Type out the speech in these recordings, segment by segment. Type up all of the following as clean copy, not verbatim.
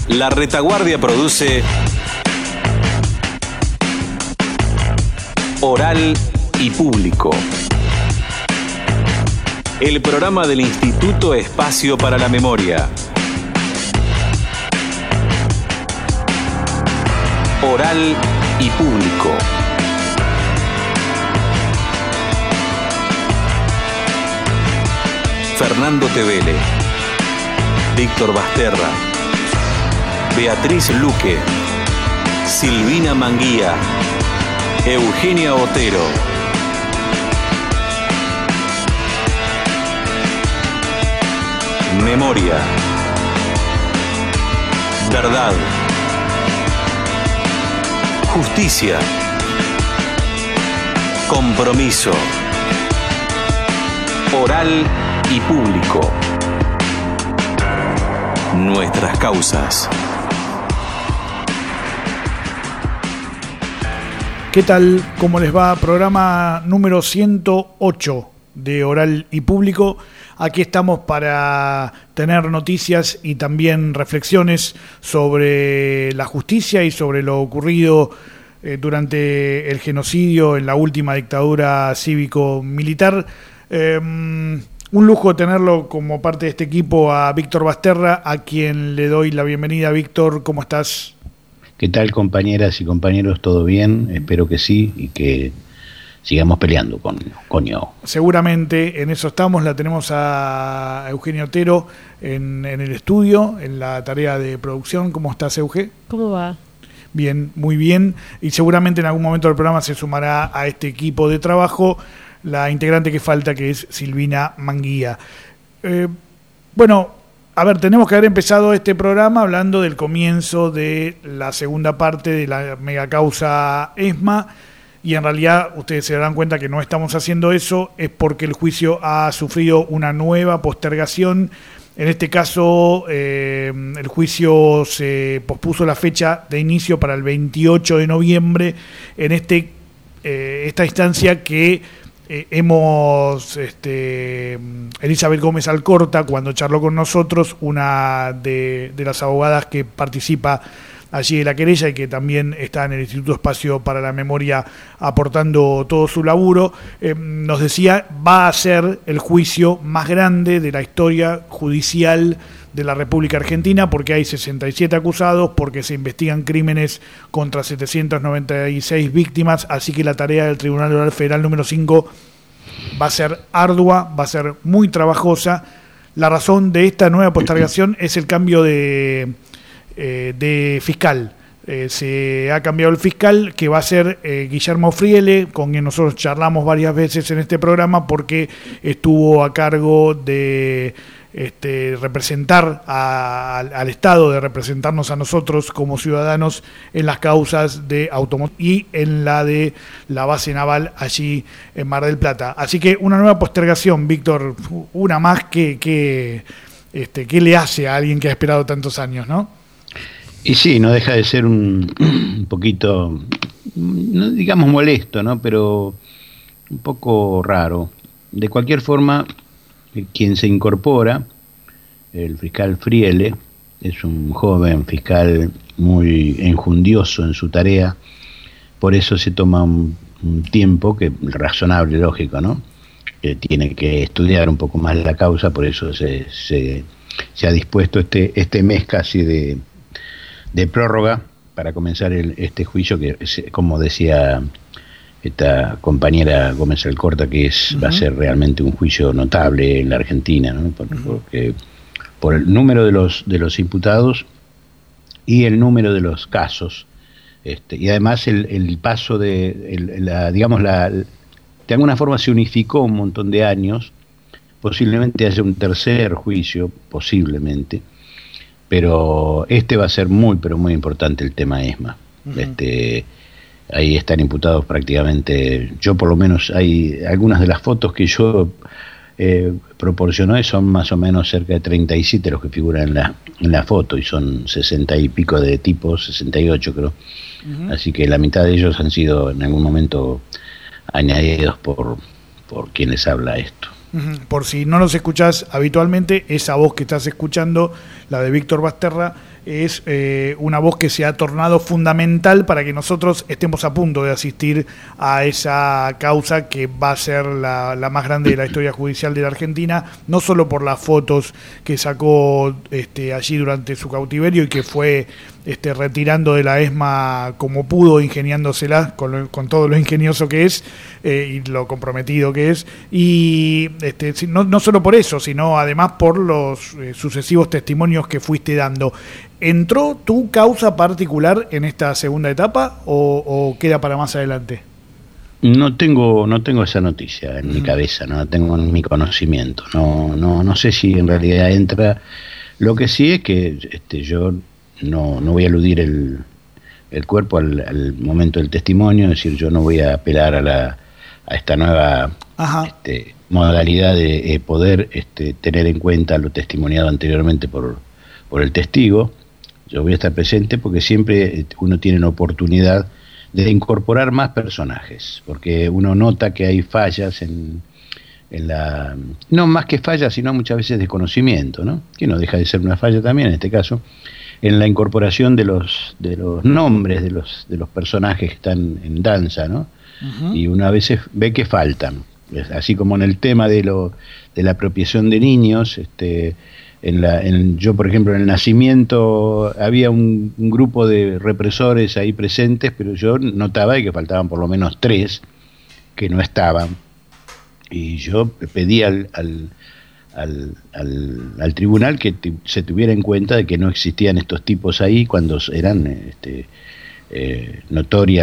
La Retaguardia produce Oral y Público, el programa del Instituto Espacio para la Memoria. Oral y Público. Fernando Tevele, Víctor Basterra, Beatriz Luque, Silvina Manguía, Eugenia Otero. Memoria. Verdad. Justicia. Compromiso. Oral y Público. Nuestras causas. ¿Qué tal? ¿Cómo les va? Programa número 108 de Oral y Público. Aquí estamos para tener noticias y también reflexiones sobre la justicia y sobre lo ocurrido durante el genocidio en la última dictadura cívico-militar. Un lujo tenerlo como parte de este equipo a Víctor Basterra, a quien le doy la bienvenida. Víctor, ¿cómo estás? ¿Qué tal, compañeras y compañeros? ¿Todo bien? Espero que sí y que sigamos peleando con coño. Seguramente en eso estamos. La tenemos a Eugenia Otero en el estudio, en la tarea de producción. ¿Cómo estás, Euge? ¿Cómo va? Bien, muy bien. Y seguramente en algún momento del programa se sumará a este equipo de trabajo la integrante que falta, que es Silvina Manguía. A ver, tenemos que haber empezado este programa hablando del comienzo de la segunda parte de la megacausa ESMA, y en realidad ustedes se darán cuenta que no estamos haciendo eso, es porque el juicio ha sufrido una nueva postergación. En este caso, el juicio se pospuso la fecha de inicio para el 28 de noviembre, en esta instancia que Elizabeth Gómez Alcorta, cuando charló con nosotros, una de las abogadas que participa allí de la querella y que también está en el Instituto Espacio para la Memoria aportando todo su laburo, nos decía, va a ser el juicio más grande de la historia judicial de la República Argentina, porque hay 67 acusados, porque se investigan crímenes contra 796 víctimas, así que la tarea del Tribunal Oral Federal número 5 va a ser ardua, va a ser muy trabajosa. La razón de esta nueva postergación es el cambio de fiscal. Se ha cambiado el fiscal, que va a ser Guillermo Friele, con quien nosotros charlamos varias veces en este programa, porque estuvo a cargo de representar al Estado, de representarnos a nosotros como ciudadanos en las causas de automoción y en la de la base naval allí en Mar del Plata. Así que una nueva postergación, Víctor, una más que le hace a alguien que ha esperado tantos años, ¿no? Y sí, no deja de ser un poquito, no digamos molesto, ¿no? Pero un poco raro. De cualquier forma, quien se incorpora, el fiscal Friele, es un joven fiscal muy enjundioso en su tarea, por eso se toma un tiempo que razonable, lógico, ¿no? Que tiene que estudiar un poco más la causa, por eso se ha dispuesto este mes casi de prórroga para comenzar este juicio que, como decía esta compañera Gómez Alcorta, que va a ser realmente un juicio notable en la Argentina, ¿no? Porque por el número de los imputados y el número de los casos, y además el paso de alguna forma se unificó un montón de años. Posiblemente haya un tercer juicio, posiblemente, pero va a ser muy, pero muy importante el tema ESMA. Ahí están imputados prácticamente, yo por lo menos, hay algunas de las fotos que yo proporcioné, son más o menos cerca de 37 los que figuran en la foto, y son 60 y pico de tipos, 68 creo. Así que la mitad de ellos han sido en algún momento añadidos por quien les habla esto. Por si no nos escuchás habitualmente, esa voz que estás escuchando, la de Víctor Basterra, es una voz que se ha tornado fundamental para que nosotros estemos a punto de asistir a esa causa que va a ser la más grande de la historia judicial de la Argentina, no solo por las fotos que sacó allí durante su cautiverio y que fue retirando de la ESMA como pudo, ingeniándoselas con todo lo ingenioso que es y lo comprometido que es, y no solo por eso, sino además por los sucesivos testimonios que fuiste dando. ¿Entró tu causa particular en esta segunda etapa o queda para más adelante? No tengo esa noticia en mi cabeza, no la tengo en mi conocimiento. No sé si en realidad entra. Lo que sí es que yo no voy a eludir el cuerpo al momento del testimonio, es decir, yo no voy a apelar a esta nueva modalidad de poder tener en cuenta lo testimoniado anteriormente por el testigo. Yo voy a estar presente porque siempre uno tiene la oportunidad de incorporar más personajes, porque uno nota que hay fallas en la, no más que fallas, sino muchas veces desconocimiento, ¿no? Que no deja de ser una falla también en este caso, en la incorporación de los nombres de los personajes que están en danza, ¿no? Uh-huh. Y uno a veces ve que faltan, así como en el tema de la apropiación de niños. Yo, por ejemplo, en el nacimiento había un grupo de represores ahí presentes, pero yo notaba que faltaban por lo menos 3 que no estaban, y yo pedí al tribunal que se tuviera en cuenta de que no existían estos tipos ahí cuando eran notoria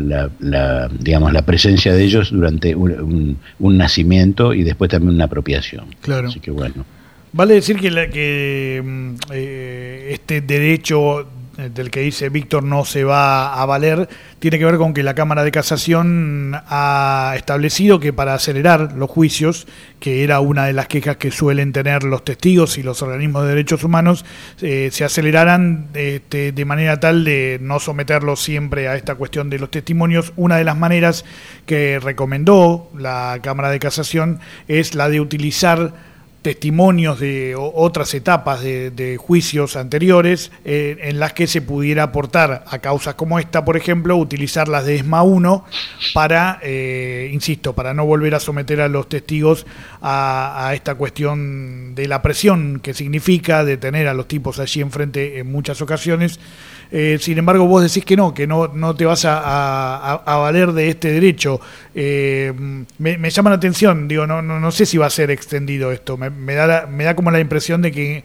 la presencia de ellos durante un nacimiento y después también una apropiación. Claro. Así que bueno. Vale decir que este derecho del que dice Víctor no se va a valer, tiene que ver con que la Cámara de Casación ha establecido que para acelerar los juicios, que era una de las quejas que suelen tener los testigos y los organismos de derechos humanos, se aceleraran de manera tal de no someterlos siempre a esta cuestión de los testimonios. Una de las maneras que recomendó la Cámara de Casación es la de utilizar testimonios de otras etapas de juicios anteriores en las que se pudiera aportar a causas como esta, por ejemplo, utilizar las de ESMA 1 para, insisto, para no volver a someter a los testigos a esta cuestión de la presión que significa de tener a los tipos allí enfrente en muchas ocasiones. Sin embargo, vos decís que no te vas a valer de este derecho. Me llama la atención, digo, no sé si va a ser extendido esto. Me da como la impresión de que,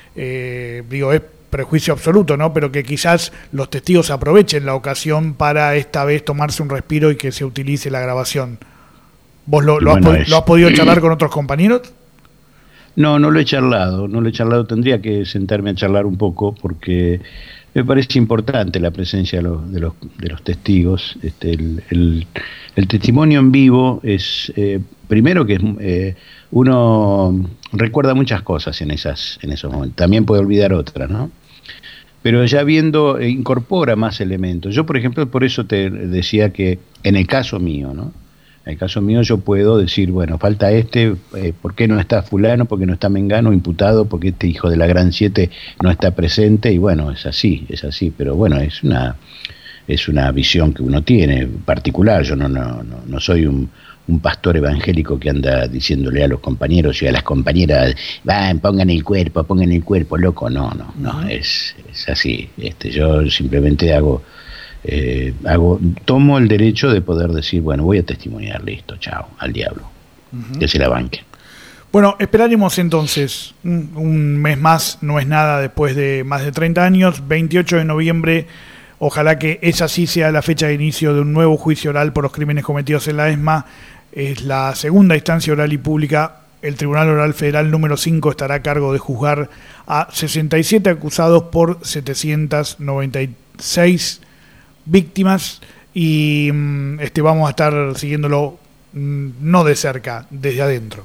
es prejuicio absoluto, ¿no? Pero que quizás los testigos aprovechen la ocasión para esta vez tomarse un respiro y que se utilice la grabación. ¿Vos lo has podido charlar con otros compañeros? No lo he charlado, tendría que sentarme a charlar un poco porque me parece importante la presencia de los testigos. El testimonio en vivo es, primero que uno recuerda muchas cosas en esos momentos, también puede olvidar otras, ¿no? Pero ya viendo, incorpora más elementos. Yo, por ejemplo, por eso te decía que en el caso mío, ¿no? En el caso mío yo puedo decir, bueno, falta ¿por qué no está fulano? ¿Por qué no está mengano imputado? ¿Por qué este hijo de la gran 7 no está presente? Y bueno, es así, pero bueno, es una visión que uno tiene particular. Yo no soy un pastor evangélico que anda diciéndole a los compañeros y a las compañeras, pongan el cuerpo, loco. No, es así. Yo simplemente tomo el derecho de poder decir, bueno, voy a testimoniar, listo, chao, al diablo, que se la banque. Bueno, esperaremos entonces un mes más, no es nada después de más de 30 años, 28 de noviembre, ojalá que esa sí sea la fecha de inicio de un nuevo juicio oral por los crímenes cometidos en la ESMA. Es la segunda instancia oral y pública. El Tribunal Oral Federal número 5 estará a cargo de juzgar a 67 acusados por 796 víctimas y vamos a estar siguiéndolo no de cerca, desde adentro.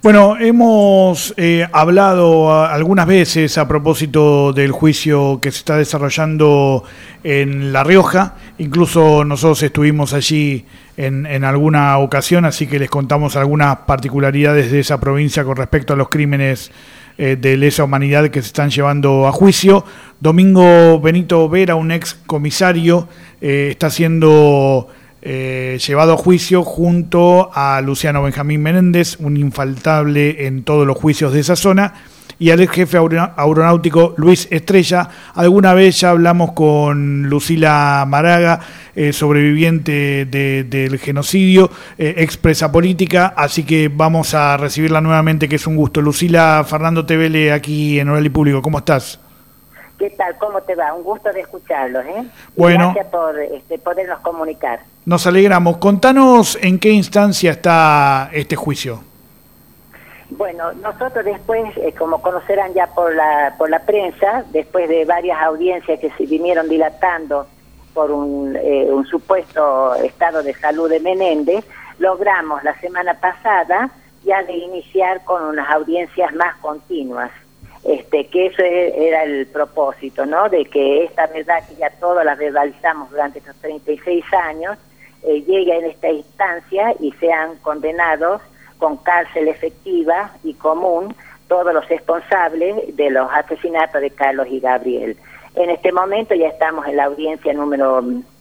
Bueno, hemos hablado algunas veces a propósito del juicio que se está desarrollando en La Rioja. Incluso nosotros estuvimos allí en alguna ocasión, así que les contamos algunas particularidades de esa provincia con respecto a los crímenes de lesa humanidad que se están llevando a juicio. Domingo Benito Vera, un ex comisario, está siendo llevado a juicio junto a Luciano Benjamín Menéndez, un infaltable en todos los juicios de esa zona, y al ex jefe aeronáutico Luis Estrella. Alguna vez ya hablamos con Lucila Maraga, sobreviviente del genocidio, expresa política, así que vamos a recibirla nuevamente, que es un gusto. Lucila, Fernando Tevele aquí en Oral y Público, ¿cómo estás? ¿Qué tal? ¿Cómo te va? Un gusto de escucharlos, ¿eh? Bueno, gracias por podernos comunicar. Nos alegramos. Contanos en qué instancia está este juicio. Bueno, nosotros después, como conocerán ya por la prensa, después de varias audiencias que se vinieron dilatando por un supuesto estado de salud de Menéndez, logramos la semana pasada ya de iniciar con unas audiencias más continuas. Que eso era el propósito, ¿no? De que esta verdad que ya todas las verbalizamos durante estos 36 años, llegue en esta instancia y sean condenados con cárcel efectiva y común todos los responsables de los asesinatos de Carlos y Gabriel. En este momento ya estamos en la audiencia número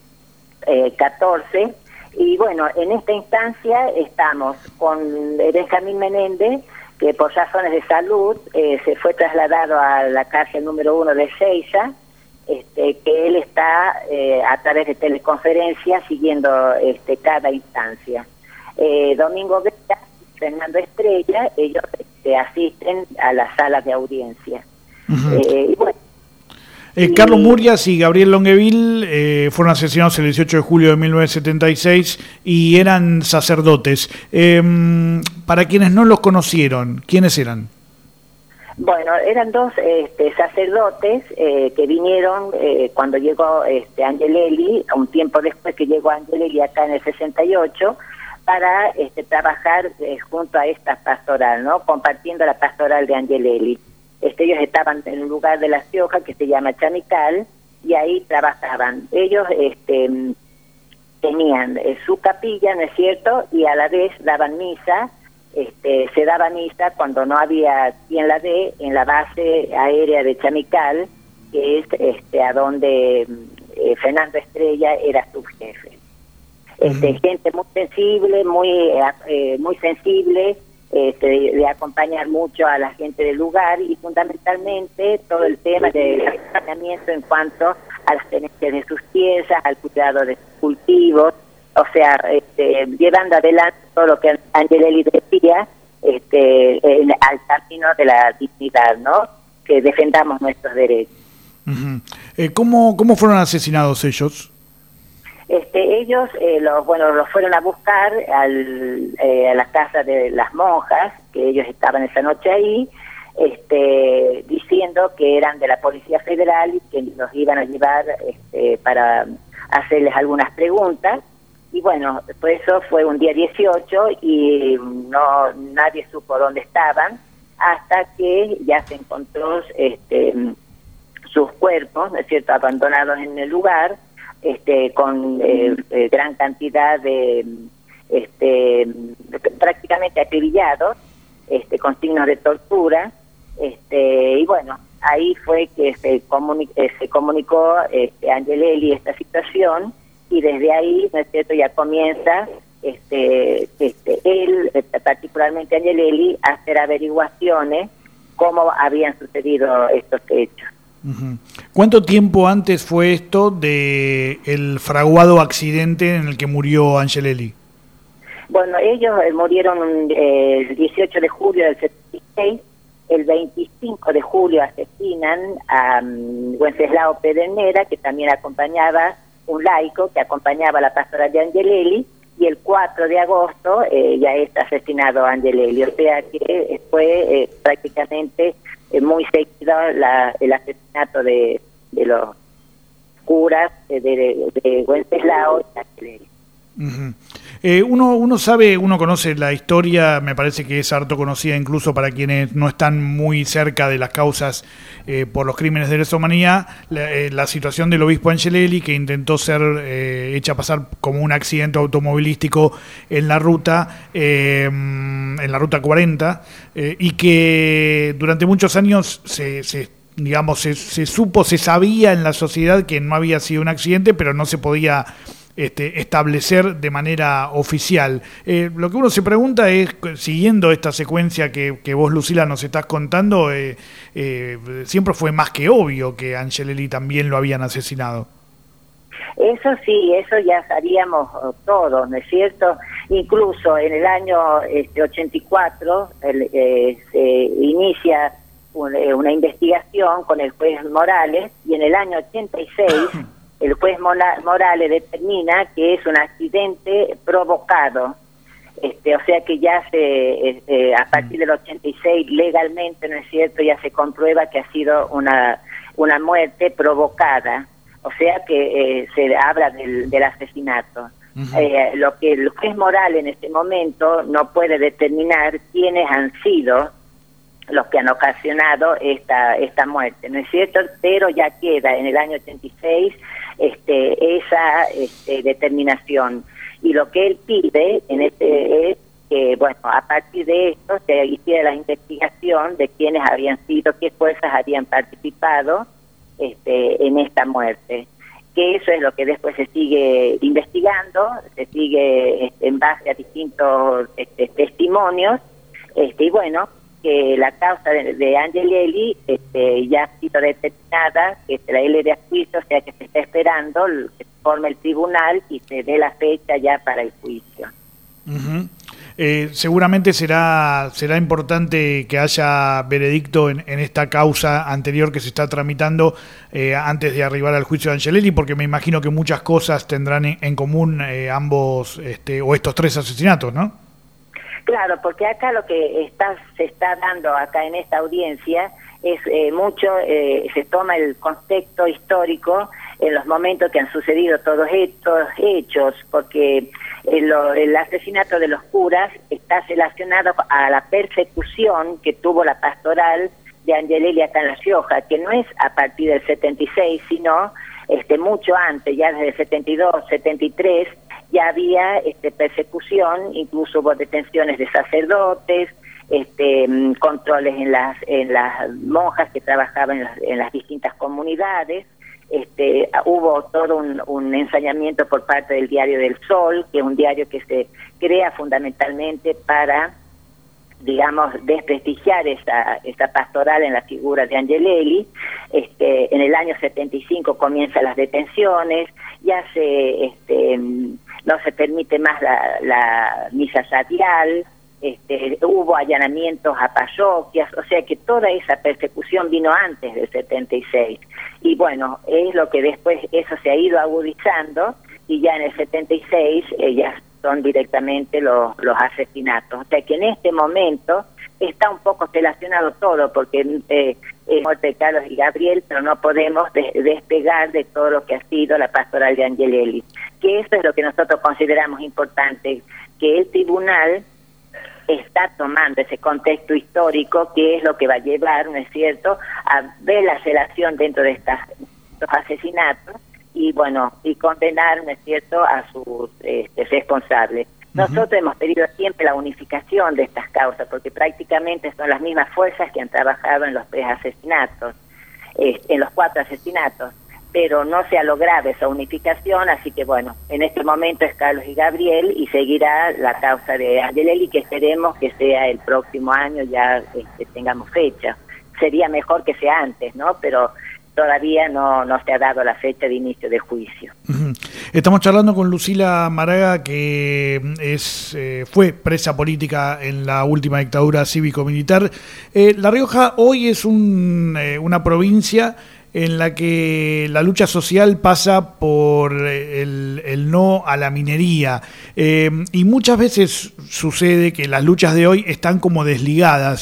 14, y bueno, en esta instancia estamos con Benjamín Menéndez, que por razones de salud se fue trasladado a la cárcel número 1 de Seiza, que él está a través de teleconferencia siguiendo cada instancia. Domingo Vera y Fernando Estrella, ellos asisten a las salas de audiencia. Uh-huh. Y bueno, Carlos Murias y Gabriel Longueville fueron asesinados el 18 de julio de 1976 y eran sacerdotes. Para quienes no los conocieron, ¿quiénes eran? Bueno, eran dos sacerdotes que vinieron cuando llegó Angelelli, un tiempo después que llegó Angelelli acá en el 68, para trabajar junto a esta pastoral, ¿no? Compartiendo la pastoral de Angelelli. Ellos estaban en un lugar de La Rioja que se llama Chamical, y ahí trabajaban. Ellos tenían su capilla, ¿no es cierto?, y a la vez daban misa. Se daba misa cuando no había quien la dé en la base aérea de Chamical, que es a donde Fernando Estrella era su jefe. Gente muy sensible, muy sensible, de acompañar mucho a la gente del lugar, y fundamentalmente todo el tema del acompañamiento en cuanto a las tenencias de sus piezas, al cuidado de sus cultivos, o sea, llevando adelante todo lo que Angelelli decía, al camino de la dignidad, ¿no? Que defendamos nuestros derechos. Uh-huh. ¿Cómo fueron asesinados ellos? Ellos los fueron a buscar a la casa de las monjas, que ellos estaban esa noche ahí, diciendo que eran de la Policía Federal y que los iban a llevar para hacerles algunas preguntas. Y bueno, pues eso fue un día 18 y nadie supo dónde estaban, hasta que ya se encontró sus cuerpos, ¿no es cierto?, abandonados en el lugar, con gran cantidad de prácticamente acribillados, con signos de tortura, y bueno, ahí fue que se comunicó Angelelli esta situación, y desde ahí, ¿no es cierto?, ya comienza él, particularmente Angelelli, a hacer averiguaciones cómo habían sucedido estos hechos. Uh-huh. ¿Cuánto tiempo antes fue esto de el fraguado accidente en el que murió Angelelli? Bueno, ellos murieron el 18 de julio del 76, el 25 de julio asesinan a Wenceslao Pedernera, que también acompañaba, un laico que acompañaba a la pastora de Angelelli, y el 4 de agosto ya está asesinado Angelelli, o sea que fue prácticamente muy seguido el asesinato de los curas de Wenceslao y Angelelli. Uh-huh. Uno sabe, uno conoce la historia, me parece que es harto conocida incluso para quienes no están muy cerca de las causas por los crímenes de lesa humanidad, la situación del obispo Angelelli, que intentó ser hecha pasar como un accidente automovilístico en la ruta 40, y que durante muchos años se supo, se sabía en la sociedad que no había sido un accidente, pero no se podía establecer de manera oficial. Lo que uno se pregunta es, siguiendo esta secuencia que vos, Lucila, nos estás contando, siempre fue más que obvio que Angelelli también lo habían asesinado. Eso sí, eso ya sabíamos todos, ¿no es cierto? Incluso en el año 84 se inicia una investigación con el juez Morales, y en el año 86 el juez Morales determina que es un accidente provocado. O sea que ya a partir del 86 legalmente, ¿no es cierto?, ya se comprueba que ha sido una muerte provocada. O sea que se habla del asesinato. Lo que el juez Morales en este momento no puede determinar quiénes han sido los que han ocasionado esta muerte, ¿no es cierto? Pero ya queda en el año 86 esa determinación. Y lo que él pide es que, bueno, a partir de esto se hiciera la investigación de quiénes habían sido, qué fuerzas habían participado en esta muerte. Que eso es lo que después se sigue investigando, se sigue en base a distintos testimonios, y bueno, que la causa de Angelelli ya ha sido determinada, que se la L de juicio, o sea que se está esperando que se forme el tribunal y se dé la fecha ya para el juicio. Uh-huh. Seguramente será importante que haya veredicto en esta causa anterior que se está tramitando antes de arribar al juicio de Angelelli, porque me imagino que muchas cosas tendrán en común ambos o estos tres asesinatos, ¿no? Claro, porque acá lo que se está dando acá en esta audiencia es se toma el contexto histórico en los momentos que han sucedido todos estos hechos, porque el asesinato de los curas está relacionado a la persecución que tuvo la pastoral de Angelelli acá en La Rioja, que no es a partir del 76, sino mucho antes, ya desde el 72, 73, ya había persecución, incluso hubo detenciones de sacerdotes, controles en las monjas que trabajaban en las distintas comunidades. Hubo todo un ensañamiento por parte del Diario del Sol, que es un diario que se crea fundamentalmente para, digamos, desprestigiar esta pastoral en la figura de Angelelli. En el año 75 comienzan las detenciones, ya no se permite más la misa radial, hubo allanamientos a parroquias, o sea que toda esa persecución vino antes del 76. Y bueno, es lo que después eso se ha ido agudizando, y ya en el 76 ya son directamente los asesinatos. O sea que en este momento está un poco relacionado todo, porque es muerte de Carlos y Gabriel, pero no podemos despegar de todo lo que ha sido la pastoral de Angelelli. Que eso es lo que nosotros consideramos importante, que el tribunal está tomando ese contexto histórico, que es lo que va a llevar, ¿no es cierto?, a ver la relación dentro de estos asesinatos y, bueno, y condenar, ¿no es cierto?, a sus responsables. Nosotros hemos pedido siempre la unificación de estas causas, porque prácticamente son las mismas fuerzas que han trabajado en los 3 asesinatos, en los 4 asesinatos, pero no se ha logrado esa unificación, así que bueno, en este momento es Carlos y Gabriel, y seguirá la causa de Angelelli, que esperemos que sea el próximo año, ya tengamos fecha. Sería mejor que sea antes, ¿no? Pero todavía no se ha dado la fecha de inicio de juicio. Estamos charlando con Lucila Maraga, que fue presa política en la última dictadura cívico-militar. La Rioja hoy es una provincia en la que la lucha social pasa por el no a la minería, y muchas veces sucede que las luchas de hoy están como desligadas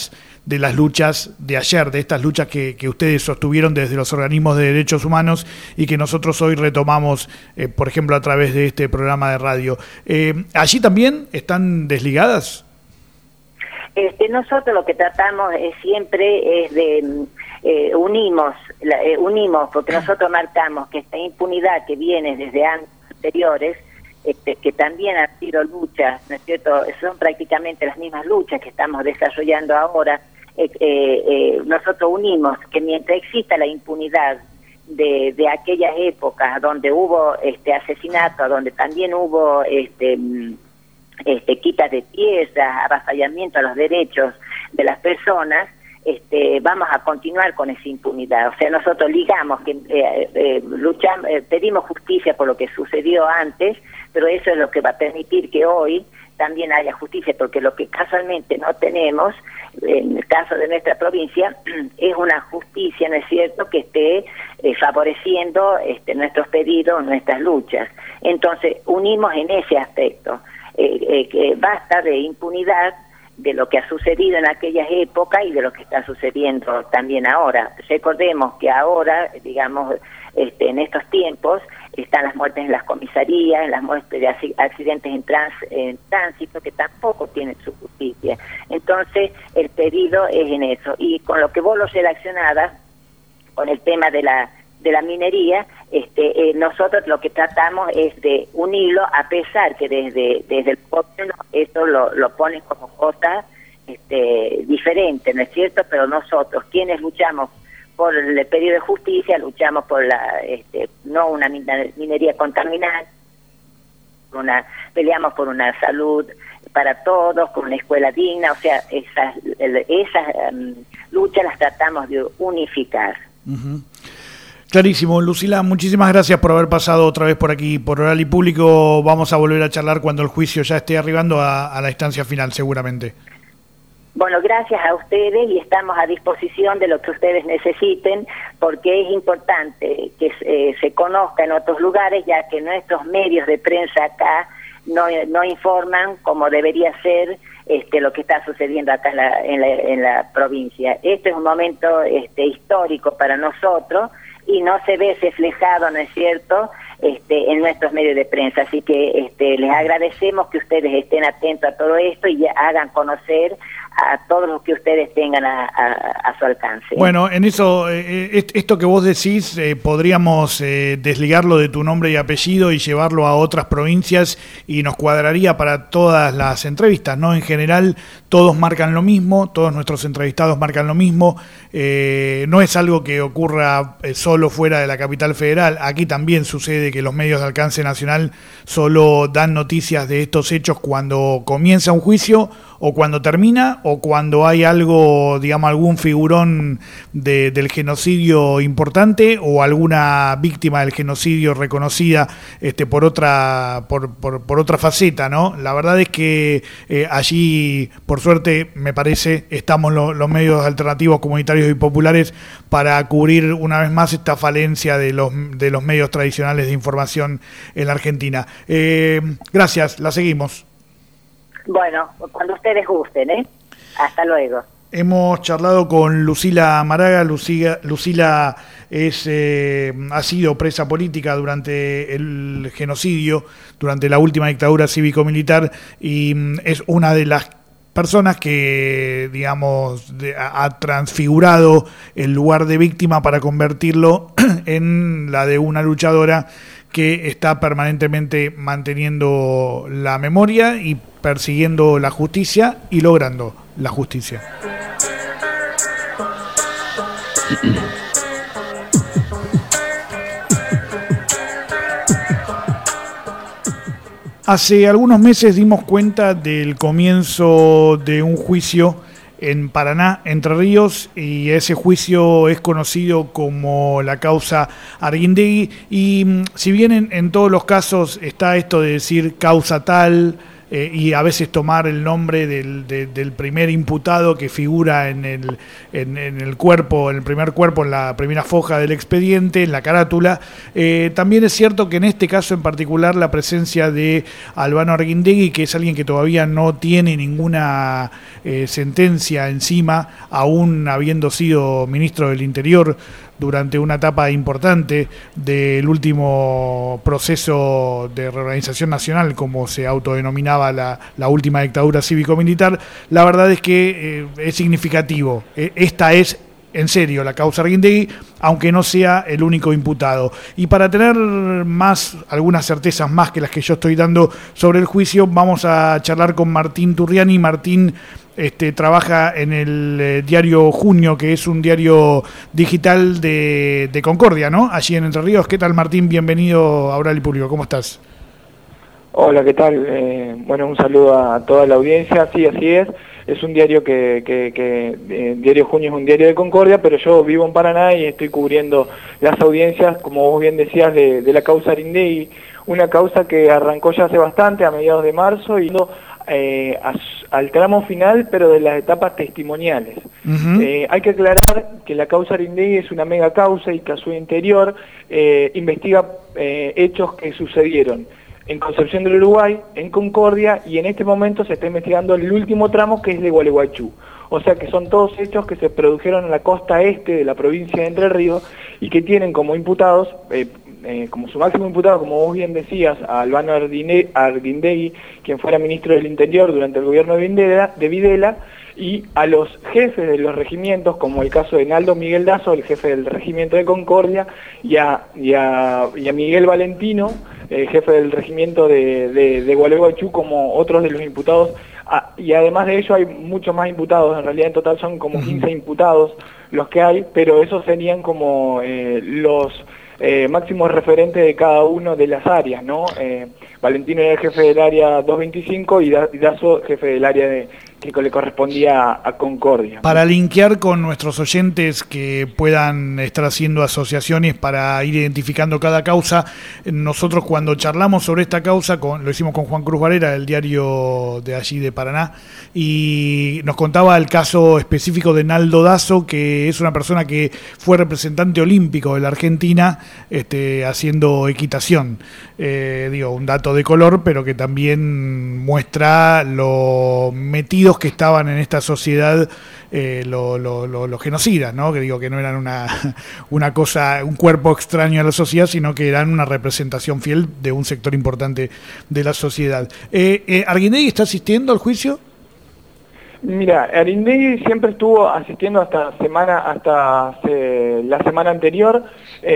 de las luchas de ayer, de estas luchas que ustedes sostuvieron desde los organismos de derechos humanos y que nosotros hoy retomamos, por ejemplo, a través de este programa de radio. ¿Allí también están desligadas? Nosotros lo que tratamos siempre es de unimos, porque nosotros marcamos que esta impunidad que viene desde años anteriores, que también han sido luchas, ¿no es cierto? Son prácticamente las mismas luchas que estamos desarrollando ahora. Nosotros unimos que mientras exista la impunidad de aquellas épocas donde hubo asesinato, donde también hubo quitas de tierras, avasallamiento a los derechos de las personas, vamos a continuar con esa impunidad. O sea, nosotros ligamos que luchamos, pedimos justicia por lo que sucedió antes, pero eso es lo que va a permitir que hoy también haya justicia, porque lo que casualmente no tenemos, en el caso de nuestra provincia, es una justicia, ¿no es cierto?, que esté favoreciendo nuestros pedidos, nuestras luchas. Entonces, unimos en ese aspecto. Que basta de impunidad de lo que ha sucedido en aquellas épocas y de lo que está sucediendo también ahora. Recordemos que ahora, digamos, en estos tiempos, están las muertes en las comisarías, en las muertes de accidentes en tránsito, que tampoco tienen su justicia. Entonces, el pedido es en eso. Y con lo que vos lo relacionabas, con el tema de la minería, nosotros lo que tratamos es de unirlo, a pesar que desde el gobierno eso lo ponen como cosa diferente, ¿no es cierto? Pero nosotros, quienes luchamos por el pedido de justicia, luchamos por no una minería contaminada, peleamos por una salud para todos, por una escuela digna. O sea, esas luchas las tratamos de unificar. Uh-huh. Clarísimo, Lucila, muchísimas gracias por haber pasado otra vez por aquí, por Oral y Público. Vamos a volver a charlar cuando el juicio ya esté arribando a la instancia final, seguramente. Bueno, gracias a ustedes y estamos a disposición de lo que ustedes necesiten, porque es importante que se conozca en otros lugares, ya que nuestros medios de prensa acá no informan como debería ser lo que está sucediendo acá en la provincia. Este es un momento histórico para nosotros y no se ve reflejado, ¿no es cierto?, en nuestros medios de prensa. Así que les agradecemos que ustedes estén atentos a todo esto y hagan conocer a todos los que ustedes tengan a su alcance. Bueno, en eso, esto que vos decís, podríamos desligarlo de tu nombre y apellido y llevarlo a otras provincias y nos cuadraría para todas las entrevistas, ¿no? En general, todos marcan lo mismo, todos nuestros entrevistados marcan lo mismo. No es algo que ocurra solo fuera de la capital federal. Aquí también sucede que los medios de alcance nacional solo dan noticias de estos hechos cuando comienza un juicio o cuando termina, o cuando hay algo, digamos, algún figurón del genocidio importante o alguna víctima del genocidio reconocida por otra faceta, ¿no? La verdad es que allí, por suerte, me parece, estamos los medios alternativos, comunitarios y populares para cubrir una vez más esta falencia de los medios tradicionales de información en la Argentina. Gracias, la seguimos. Bueno, cuando ustedes gusten, Hasta luego. Hemos charlado con Lucila Maraga. Lucila ha sido presa política durante el genocidio, durante la última dictadura cívico-militar, y es una de las personas que, digamos, ha transfigurado el lugar de víctima para convertirlo en la de una luchadora que está permanentemente manteniendo la memoria y persiguiendo la justicia y logrando la justicia. Hace algunos meses dimos cuenta del comienzo de un juicio en Paraná, Entre Ríos, y ese juicio es conocido como la causa Arguindegui. Y si bien en todos los casos está esto de decir causa tal, y a veces tomar el nombre del primer imputado que figura en el cuerpo, en el primer cuerpo, en la primera foja del expediente, en la carátula. También es cierto que en este caso en particular la presencia de Albano Arguindegui, que es alguien que todavía no tiene ninguna sentencia encima, aún habiendo sido ministro del Interior durante una etapa importante del último proceso de reorganización nacional, como se autodenominaba la última dictadura cívico-militar, la verdad es que es significativo. Esta es, en serio, la causa Arguindegui, aunque no sea el único imputado. Y para tener algunas certezas más que las que yo estoy dando sobre el juicio, vamos a charlar con Martín Turriani. Martín trabaja en el diario Junio, que es un diario digital de Concordia, ¿no? Allí en Entre Ríos. ¿Qué tal, Martín? Bienvenido a Oral y Público. ¿Cómo estás? Hola, ¿qué tal? Bueno, un saludo a toda la audiencia. Sí, así es. Es un diario Diario Junio es un diario de Concordia, pero yo vivo en Paraná y estoy cubriendo las audiencias, como vos bien decías, de la causa Arguindegui, una causa que arrancó ya hace bastante, a mediados de marzo, y al tramo final, pero de las etapas testimoniales. Hay que aclarar que la causa Arguindegui es una mega causa y que a su interior investiga hechos que sucedieron en Concepción del Uruguay, en Concordia, y en este momento se está investigando el último tramo, que es de Gualeguaychú. O sea que son todos hechos que se produjeron en la costa este de la provincia de Entre Ríos y que tienen como imputados, como su máximo imputado, como vos bien decías, a Albano Arguindegui, quien fuera ministro del Interior durante el gobierno de Videla, y a los jefes de los regimientos, como el caso de Naldo Miguel Dazo, el jefe del regimiento de Concordia, y a Miguel Valentino, jefe del regimiento de Gualeguaychú, como otros de los imputados. Y además de ello hay muchos más imputados, en realidad en total son como 15 imputados los que hay, pero esos serían como los máximos referentes de cada uno de las áreas, ¿no? Valentino era el jefe del área 225 y Dazo jefe del área que le correspondía a Concordia. Para linkear con nuestros oyentes que puedan estar haciendo asociaciones para ir identificando cada causa, nosotros cuando charlamos sobre esta causa, lo hicimos con Juan Cruz Varela, del diario de allí de Paraná, y nos contaba el caso específico de Naldo Dazo, que es una persona que fue representante olímpico de la Argentina haciendo equitación. Un dato de color, pero que también muestra lo metidos que estaban en esta sociedad los genocidas, ¿no? Que no eran una cosa, un cuerpo extraño a la sociedad, sino que eran una representación fiel de un sector importante de la sociedad. ¿Arguindegui está asistiendo al juicio? Mira, Arguindegui siempre estuvo asistiendo hasta la semana anterior,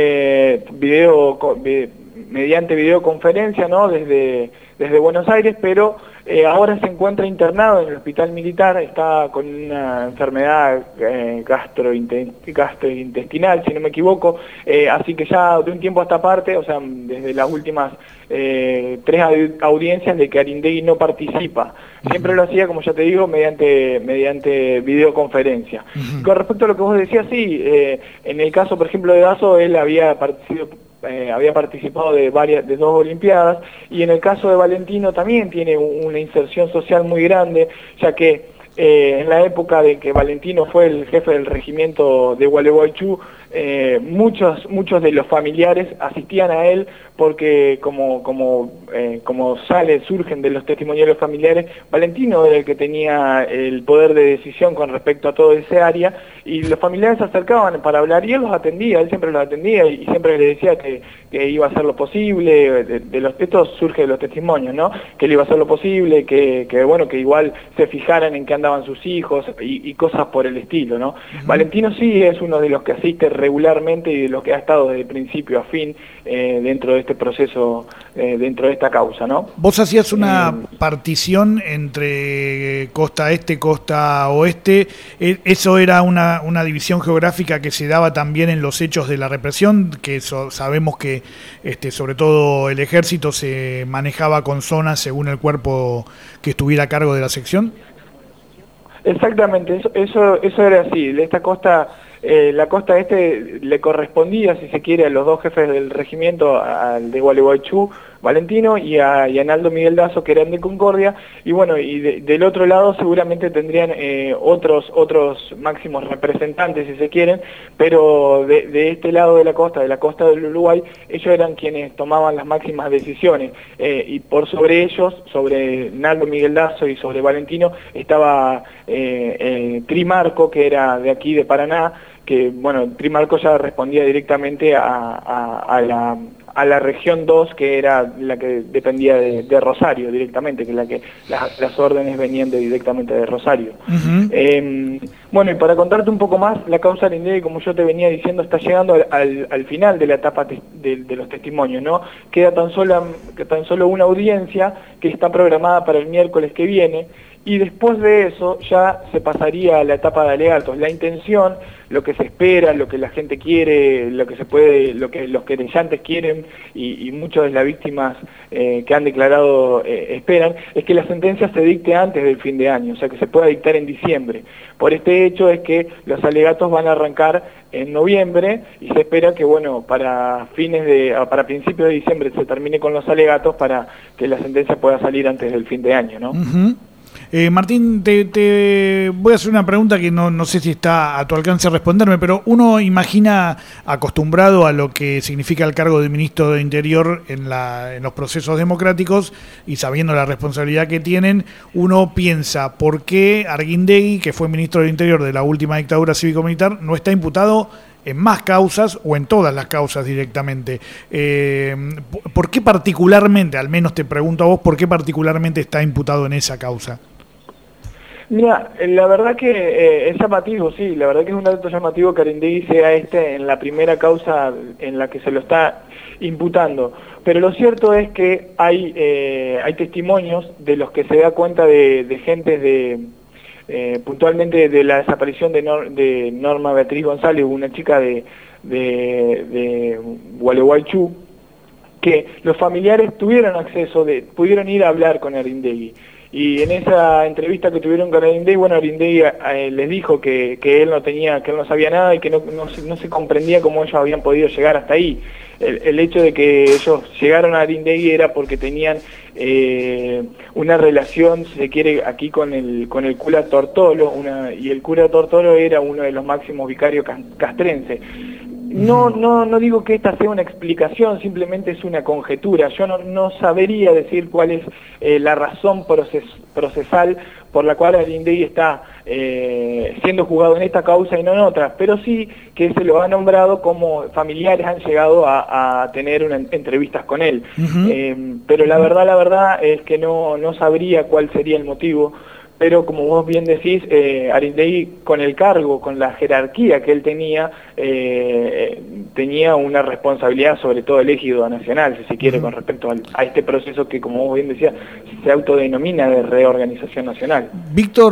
mediante videoconferencia, ¿no? Desde Buenos Aires, pero ahora se encuentra internado en el hospital militar, está con una enfermedad gastrointestinal, si no me equivoco, así que ya de un tiempo a esta parte, o sea, desde las últimas 3 audiencias de que Arguindegui no participa. Siempre lo hacía, como ya te digo, mediante videoconferencia. Con respecto a lo que vos decías, sí, en el caso, por ejemplo, de Dazo, él había participado de 2 olimpiadas, y en el caso de Valentino también tiene una inserción social muy grande, ya que en la época de que Valentino fue el jefe del regimiento de Gualeguaychú, muchos de los familiares asistían a él porque como surgen de los testimonios de los familiares, Valentino era el que tenía el poder de decisión con respecto a todo ese área, y los familiares se acercaban para hablar y él los atendía, él siempre los atendía y siempre les decía que iba a hacer lo posible. Esto surge de los testimonios, ¿no? Que él iba a hacer lo posible, que igual se fijaran en qué andaban sus hijos y cosas por el estilo, ¿no? Valentino sí es uno de los que asiste regularmente y de los que ha estado desde principio a fin dentro de este proceso, dentro de esta causa, ¿no? Vos hacías una partición entre costa este, costa oeste. ¿Eso era una división geográfica que se daba también en los hechos de la represión? Que sabemos que sobre todo el ejército se manejaba con zonas según el cuerpo que estuviera a cargo de la sección. Exactamente, eso era así. Esta costa, la costa este le correspondía, si se quiere, a los 2 jefes del regimiento, al de Gualeguaychú, Valentino y a Naldo Miguel Dazo, que eran de Concordia, y bueno, y del otro lado seguramente tendrían otros máximos representantes, si se quieren, pero de este lado de la costa del Uruguay, ellos eran quienes tomaban las máximas decisiones, y por sobre ellos, sobre Naldo Miguel Dazo y sobre Valentino, estaba Trimarco, que era de aquí de Paraná, que bueno, Trimarco ya respondía directamente a la región 2, que era la que dependía de Rosario directamente, que es la que las órdenes venían directamente de Rosario. Bueno, y para contarte un poco más, la causa Arindegui, como yo te venía diciendo, está llegando al final de la etapa de los testimonios, ¿no? Queda tan solo una audiencia que está programada para el miércoles que viene, y después de eso ya se pasaría a la etapa de alegatos. La intención, lo que se espera, lo que la gente quiere, lo que los querellantes quieren y muchas de las víctimas que han declarado esperan, es que la sentencia se dicte antes del fin de año, o sea que se pueda dictar en diciembre. Por este hecho es que los alegatos van a arrancar en noviembre y se espera que bueno, para principios de diciembre se termine con los alegatos para que la sentencia pueda salir antes del fin de año, ¿no? Martín, te voy a hacer una pregunta que no sé si está a tu alcance responderme, pero uno imagina, acostumbrado a lo que significa el cargo de ministro de Interior en los procesos democráticos y sabiendo la responsabilidad que tienen, uno piensa, ¿por qué Arguindegui, que fue ministro del Interior de la última dictadura cívico-militar, no está imputado en más causas o en todas las causas directamente? ¿Por qué particularmente, al menos te pregunto a vos, por qué particularmente está imputado en esa causa? Mira, la verdad que es llamativo, sí, la verdad que es un dato llamativo que Arguindegui sea en la primera causa en la que se lo está imputando, pero lo cierto es que hay testimonios de los que se da cuenta de gente puntualmente de la desaparición de Norma Beatriz González, una chica de Gualeguaychú, que los familiares tuvieron acceso, pudieron ir a hablar con Arguindegui. Y en esa entrevista que tuvieron con Arguindegui, bueno, Arguindegui les dijo que él no sabía nada y que no se comprendía cómo ellos habían podido llegar hasta ahí. El hecho de que ellos llegaron a Arguindegui era porque tenían una relación, si se quiere, aquí con el cura Tortolo, y el cura Tortolo era uno de los máximos vicarios castrenses. No digo que esta sea una explicación, simplemente es una conjetura. Yo no sabería decir cuál es la razón procesal por la cual Arguindegui está siendo juzgado en esta causa y no en otras, pero sí que se lo ha nombrado como familiares han llegado a tener entrevistas con él. Pero la verdad es que no sabría cuál sería el motivo. Pero como vos bien decís, Arguindegui, con el cargo, con la jerarquía que él tenía una responsabilidad sobre todo el ejido nacional, si se quiere, con respecto a este proceso que, como vos bien decías, se autodenomina de reorganización nacional. Víctor,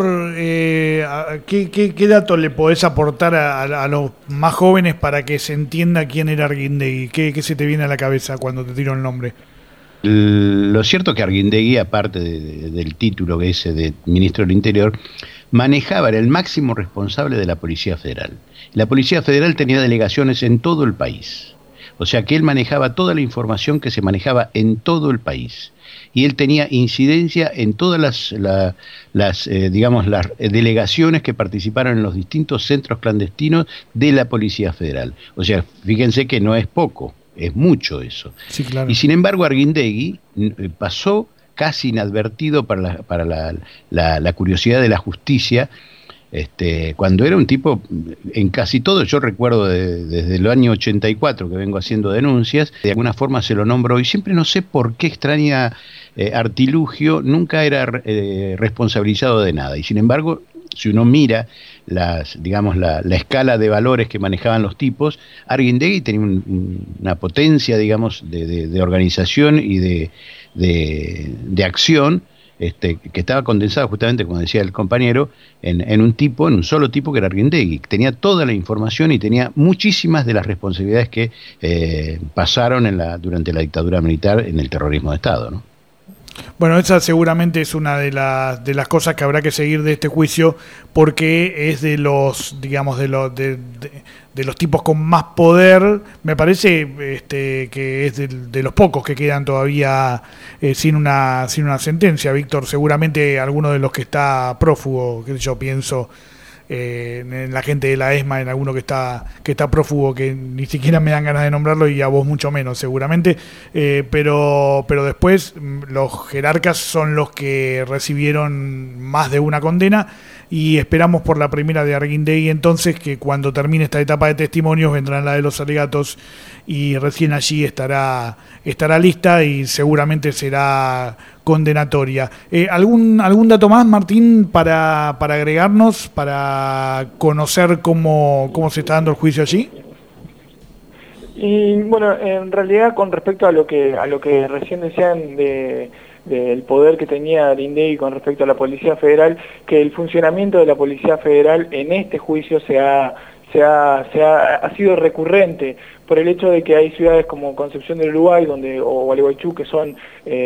¿qué datos le podés aportar a los más jóvenes para que se entienda quién era Arguindegui? ¿Qué se te viene a la cabeza cuando te tiro el nombre? Lo cierto es que Arguindegui, aparte del título que es de ministro del Interior, era el máximo responsable de la Policía Federal. La Policía Federal tenía delegaciones en todo el país. O sea que él manejaba toda la información que se manejaba en todo el país. Y él tenía incidencia en todas las delegaciones que participaron en los distintos centros clandestinos de la Policía Federal. O sea, fíjense que no es poco. Es mucho eso. Sí, claro. Y sin embargo Arguindegui pasó casi inadvertido para la curiosidad de la justicia, cuando era un tipo en casi todo. Yo recuerdo desde el año 84 que vengo haciendo denuncias, de alguna forma se lo nombro y siempre no sé por qué extraña artilugio, nunca era responsabilizado de nada. Y sin embargo, si uno mira la escala de valores que manejaban los tipos, Arguindegui tenía una potencia, de organización y de acción, que estaba condensada justamente, como decía el compañero, en un solo tipo que era Arguindegui. Tenía toda la información y tenía muchísimas de las responsabilidades que pasaron durante la dictadura militar en el terrorismo de Estado, ¿no? Bueno, esa seguramente es una de las cosas que habrá que seguir de este juicio, porque es de los, digamos, de los tipos con más poder. Me parece que es de los pocos que quedan todavía sin una sentencia, Víctor. Seguramente alguno de los que está prófugo, que yo pienso en la gente de la ESMA, en alguno que está prófugo, que ni siquiera me dan ganas de nombrarlo, y a vos mucho menos seguramente, pero después los jerarcas son los que recibieron más de una condena, y esperamos por la primera de Arguindegui entonces, que cuando termine esta etapa de testimonios vendrán la de los alegatos, y recién allí estará lista y seguramente será condenatoria. ¿Algún dato más, Martín, para agregarnos, para conocer cómo se está dando el juicio allí? Y bueno, en realidad, con respecto a lo que recién decían del poder que tenía Arguindegui con respecto a la Policía Federal, que el funcionamiento de la Policía Federal en este juicio ha sido recurrente por el hecho de que hay ciudades como Concepción del Uruguay o Gualeguaychú, que son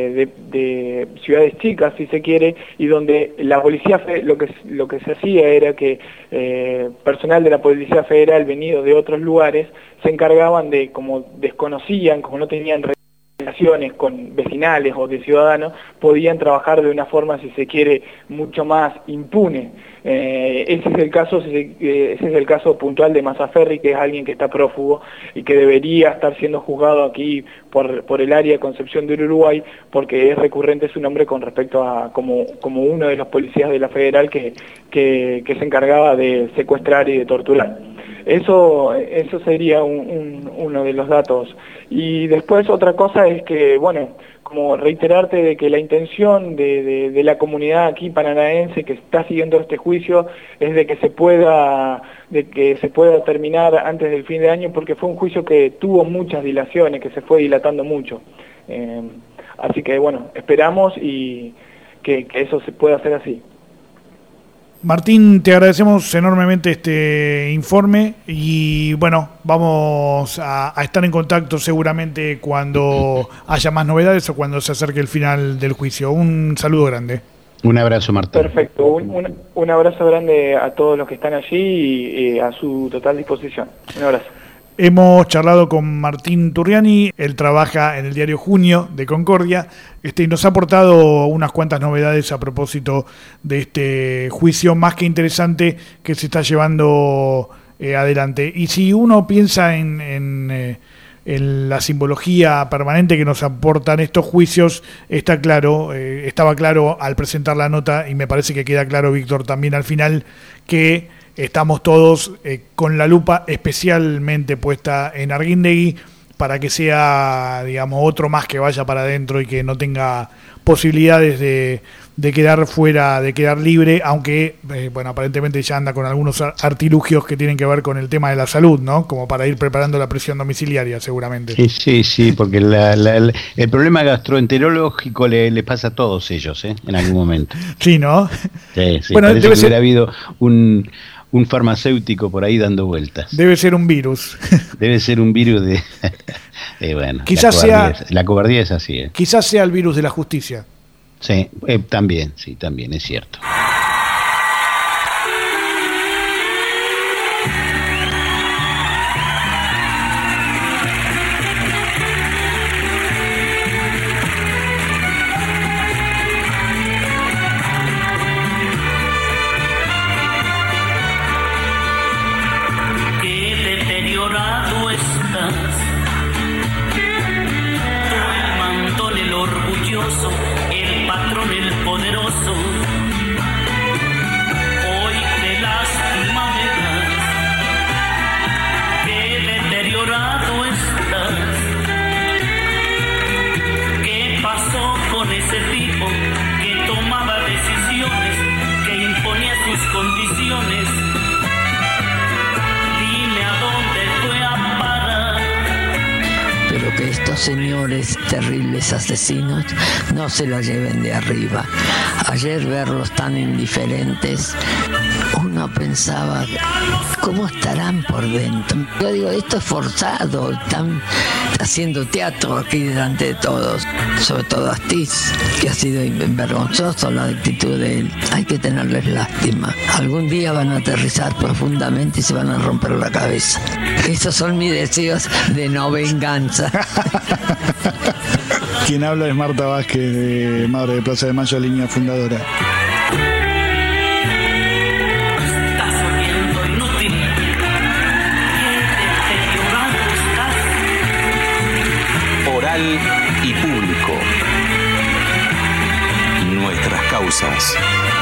de ciudades chicas, si se quiere, y donde la policía lo que se hacía era que personal de la Policía Federal venido de otros lugares se encargaban de, como desconocían, como no tenían relaciones con vecinales o de ciudadanos, podían trabajar de una forma, si se quiere, mucho más impune. Ese es el caso puntual de Mazzaferri, que es alguien que está prófugo y que debería estar siendo juzgado aquí por el área de Concepción del Uruguay, porque es recurrente su nombre con respecto a como uno de los policías de la Federal que se encargaba de secuestrar y de torturar. Eso sería uno de los datos. Y después otra cosa es que, bueno, como reiterarte de que la intención de la comunidad aquí paranaense que está siguiendo este juicio es de que se pueda terminar antes del fin de año, porque fue un juicio que tuvo muchas dilaciones, que se fue dilatando mucho. Así que, bueno, esperamos y que eso se pueda hacer así. Martín, te agradecemos enormemente este informe y bueno, vamos a estar en contacto seguramente cuando haya más novedades o cuando se acerque el final del juicio. Un saludo grande. Un abrazo, Martín. Perfecto, un abrazo grande a todos los que están allí y a su total disposición. Un abrazo. Hemos charlado con Martín Turriani, él trabaja en el diario Junio de Concordia, y nos ha aportado unas cuantas novedades a propósito de este juicio más que interesante que se está llevando adelante. Y si uno piensa en la simbología permanente que nos aportan estos juicios, está claro, estaba claro al presentar la nota, y me parece que queda claro, Víctor, también al final, que estamos todos con la lupa especialmente puesta en Arguindegui para que sea, digamos, otro más que vaya para adentro y que no tenga posibilidades de quedar fuera, de quedar libre, aunque, bueno, aparentemente ya anda con algunos artilugios que tienen que ver con el tema de la salud, ¿no? Como para ir preparando la prisión domiciliaria, seguramente. Sí, porque el problema gastroenterológico le pasa a todos ellos, en algún momento. Sí, ¿no? Sí, bueno, parece que hubiera habido un farmacéutico por ahí dando vueltas. Debe ser un virus. Debe ser un virus de bueno, quizás la cobardía es así. Quizás sea el virus de la justicia. Sí, también es cierto. El patrón, el poderoso, hoy te lastima me das, qué deteriorado estás, qué pasó con ese tipo que tomaba decisiones, que imponía sus condiciones, dime a dónde fue a parar. Pero que estos señores terribles asesinos no se la lleven de arriba. Ayer verlos tan indiferentes, uno uno pensaba, ¿cómo estarán por dentro? Yo digo, esto es forzado, están haciendo teatro aquí delante de todos, sobre todo Astiz, que ha sido vergonzoso la actitud de él. Hay que tenerles lástima. Algún día van a aterrizar profundamente y se van a romper la cabeza. Esos son mis deseos de no venganza. Quien habla es Marta Vázquez, de Madre de Plaza de Mayo, línea fundadora. Estás oyendo inútil. Qué deteriorado estás. Oral y público. Nuestras causas.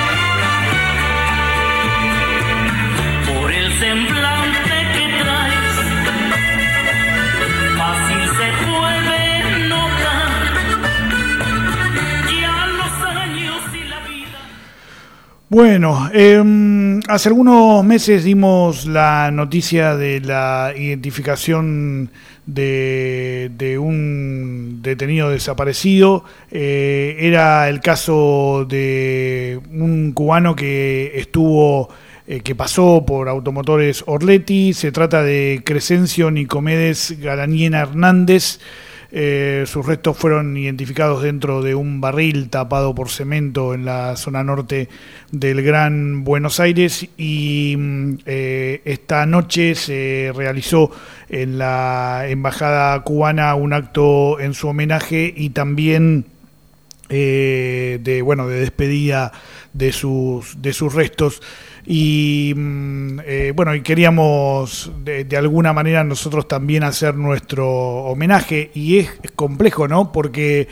Por el semblante que traes, fácil se puede notar. Ya los años y la vida. Bueno, hace algunos meses dimos la noticia de la identificación de un detenido desaparecido. Era el caso de un cubano que pasó por Automotores Orletti. Se trata de Crescencio Nicomedes Galaniena Hernández. Sus restos fueron identificados dentro de un barril tapado por cemento en la zona norte del Gran Buenos Aires, y esta noche se realizó en la embajada cubana un acto en su homenaje y también de despedida de sus restos. Y y queríamos de alguna manera nosotros también hacer nuestro homenaje, y es complejo, ¿no? Porque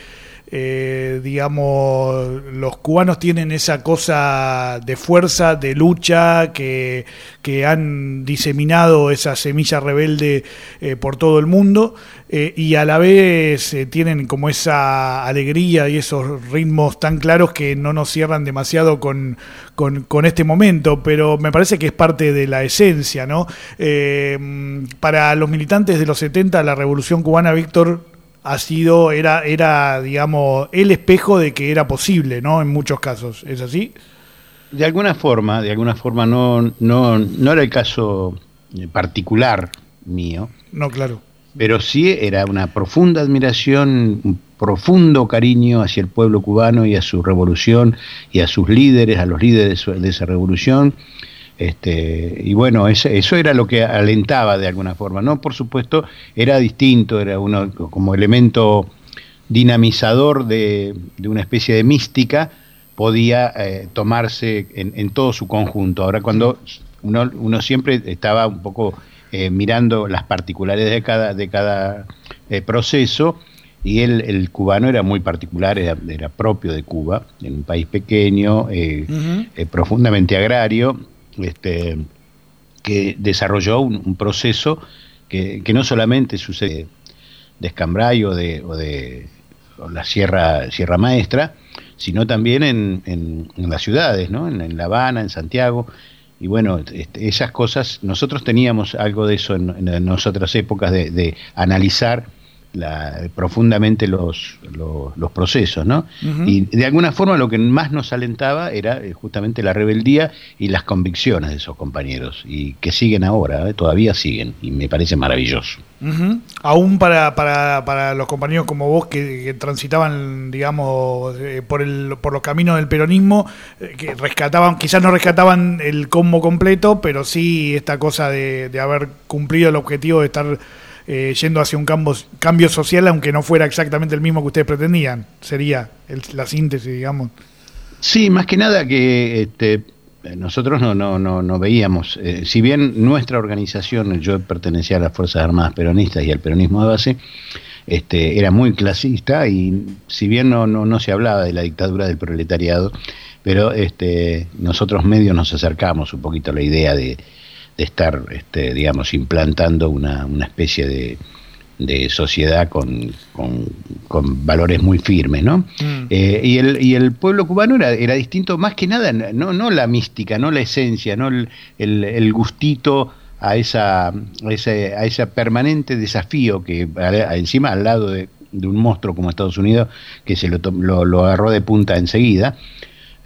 los cubanos tienen esa cosa de fuerza, de lucha, que han diseminado esa semilla rebelde por todo el mundo, y a la vez tienen como esa alegría y esos ritmos tan claros que no nos cierran demasiado con este momento, pero me parece que es parte de la esencia, ¿no? Para los militantes de los 70, la Revolución Cubana, Víctor, era digamos, el espejo de que era posible, ¿no? En muchos casos, ¿es así? De alguna forma no era el caso particular mío. No, claro. Pero sí era una profunda admiración, un profundo cariño hacia el pueblo cubano y a su revolución y a sus líderes, a los líderes de esa revolución. Y bueno, eso era lo que alentaba de alguna forma, ¿no? Por supuesto, era distinto, era uno como elemento dinamizador de una especie de mística, podía tomarse en todo su conjunto. Ahora, cuando uno siempre estaba un poco mirando las particularidades de cada proceso, y el cubano era muy particular, era propio de Cuba, en un país pequeño, profundamente agrario, que desarrolló un proceso que no solamente sucede de Escambray o de la Sierra Maestra, sino también en las ciudades, ¿no? En La Habana, en Santiago. Y bueno, esas cosas, nosotros teníamos algo de eso en otras épocas, de analizar profundamente los procesos, ¿no? Uh-huh. Y de alguna forma lo que más nos alentaba era justamente la rebeldía y las convicciones de esos compañeros, y que siguen ahora, todavía siguen, y me parece maravilloso. Uh-huh. Aún para los compañeros como vos que transitaban, digamos, por los caminos del peronismo, que rescataban, quizás no rescataban el combo completo, pero sí esta cosa de haber cumplido el objetivo de estar yendo hacia un cambio social, aunque no fuera exactamente el mismo que ustedes pretendían. Sería la síntesis, digamos. Sí, más que nada que nosotros no veíamos, si bien nuestra organización, yo pertenecía a las Fuerzas Armadas Peronistas y al peronismo de base, era muy clasista, y si bien no se hablaba de la dictadura del proletariado, pero nosotros medios nos acercamos un poquito a la idea de estar, digamos, implantando una especie de sociedad con valores muy firmes, ¿no? Y el pueblo cubano era distinto, más que nada, no la mística, no la esencia, no el gustito a ese permanente desafío que encima al lado de un monstruo como Estados Unidos, que se lo agarró de punta enseguida.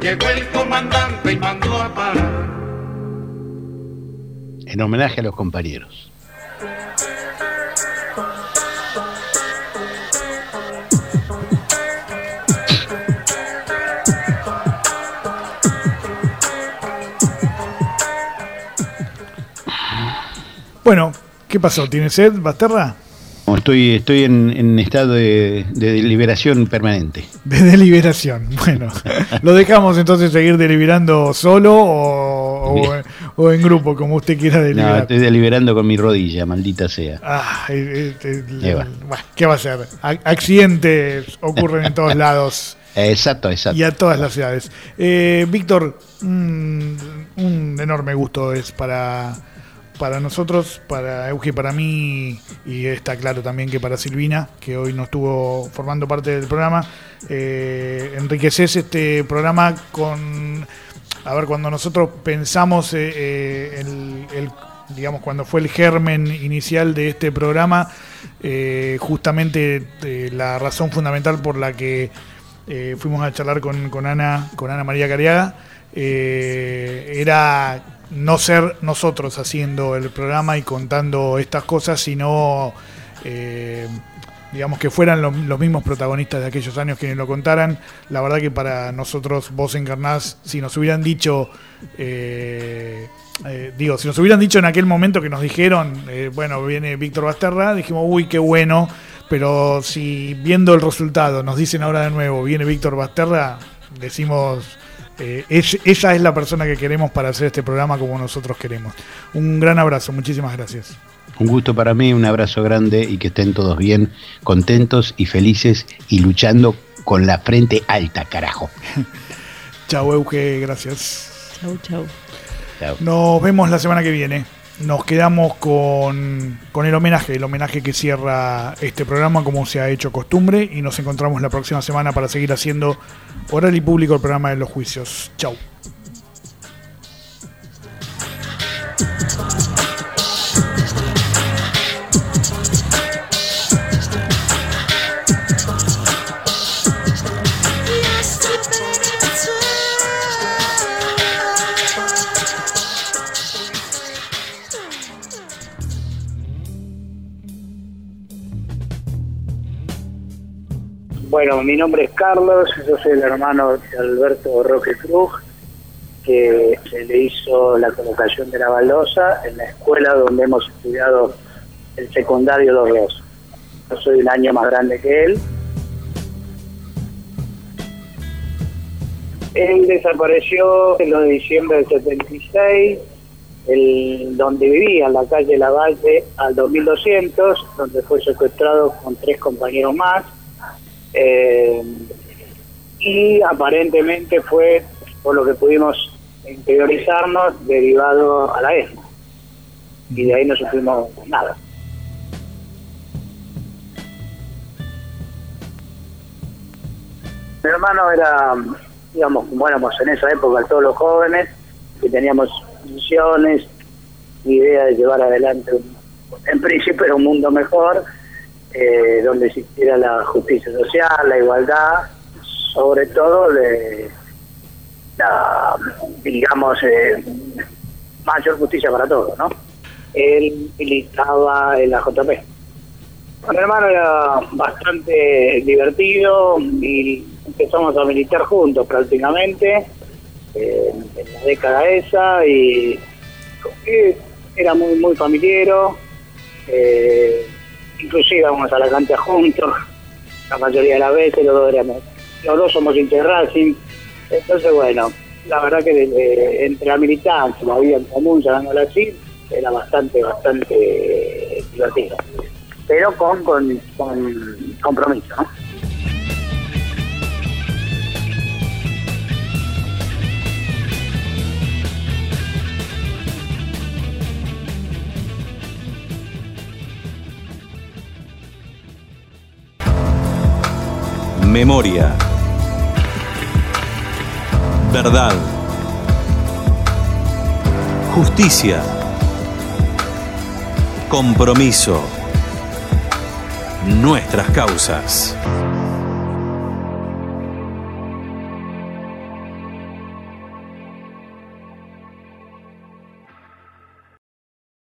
Llegó el comandante y mandó a parar. En homenaje a los compañeros. Bueno, ¿qué pasó? ¿Tiene sed, Basterra? No, estoy en estado de deliberación permanente. De deliberación. Bueno, lo dejamos entonces seguir deliberando solo o en grupo, como usted quiera deliberar. No, estoy deliberando con mi rodilla, maldita sea. Bueno, ¿qué va a ser? Accidentes ocurren en todos lados. Exacto. Y a todas las ciudades. Víctor, un enorme gusto es para nosotros, para Euge, para mí, y está claro también que para Silvina, que hoy no estuvo formando parte del programa. Enriqueces este programa con... A ver, cuando nosotros pensamos digamos, cuando fue el germen inicial de este programa, justamente la razón fundamental por la que fuimos a charlar con Ana María Cariaga era no ser nosotros haciendo el programa y contando estas cosas, sino digamos que fueran los mismos protagonistas de aquellos años quienes lo contaran. La verdad que para nosotros, vos encarnás, si nos hubieran dicho si nos hubieran dicho en aquel momento que nos dijeron bueno, viene Víctor Basterra, dijimos uy, qué bueno, pero si viendo el resultado nos dicen ahora de nuevo viene Víctor Basterra, decimos esa es la persona que queremos para hacer este programa como nosotros queremos. Un gran abrazo, muchísimas gracias. Un gusto para mí, un abrazo grande y que estén todos bien, contentos y felices y luchando con la frente alta, carajo. Chau, Euge, gracias. Chau. Nos vemos la semana que viene. Nos quedamos con el homenaje que cierra este programa como se ha hecho costumbre, y nos encontramos la próxima semana para seguir haciendo oral y público el programa de los juicios. Chau. Bueno, mi nombre es Carlos, yo soy el hermano de Alberto Roque Cruz, que se le hizo la colocación de la baldosa en la escuela donde hemos estudiado el secundario Los Rosas. Yo soy un año más grande que él. Él desapareció el 2 de diciembre del 76, donde vivía, en la calle Lavalle, al 2200, donde fue secuestrado con 3 compañeros más. Y aparentemente fue, por lo que pudimos interiorizarnos, derivado a la ESMA, y de ahí no supimos nada. Mi hermano era, digamos, como éramos en esa época todos los jóvenes, que teníamos visiones, idea de llevar adelante en principio era un mundo mejor, donde existiera la justicia social, la igualdad, sobre todo de la, digamos, mayor justicia para todos, ¿no? Él militaba en la JP. Mi hermano era bastante divertido y empezamos a militar juntos prácticamente en la década esa, y era muy familiero. Inclusive íbamos a la cancha juntos, la mayoría de las veces, los dos somos hinchas de Racing. Entonces, bueno, la verdad que entre la militancia, la vida en común, llamándolo así, era bastante divertido, pero con compromiso, ¿no? Memoria. Verdad. Justicia. Compromiso. Nuestras causas.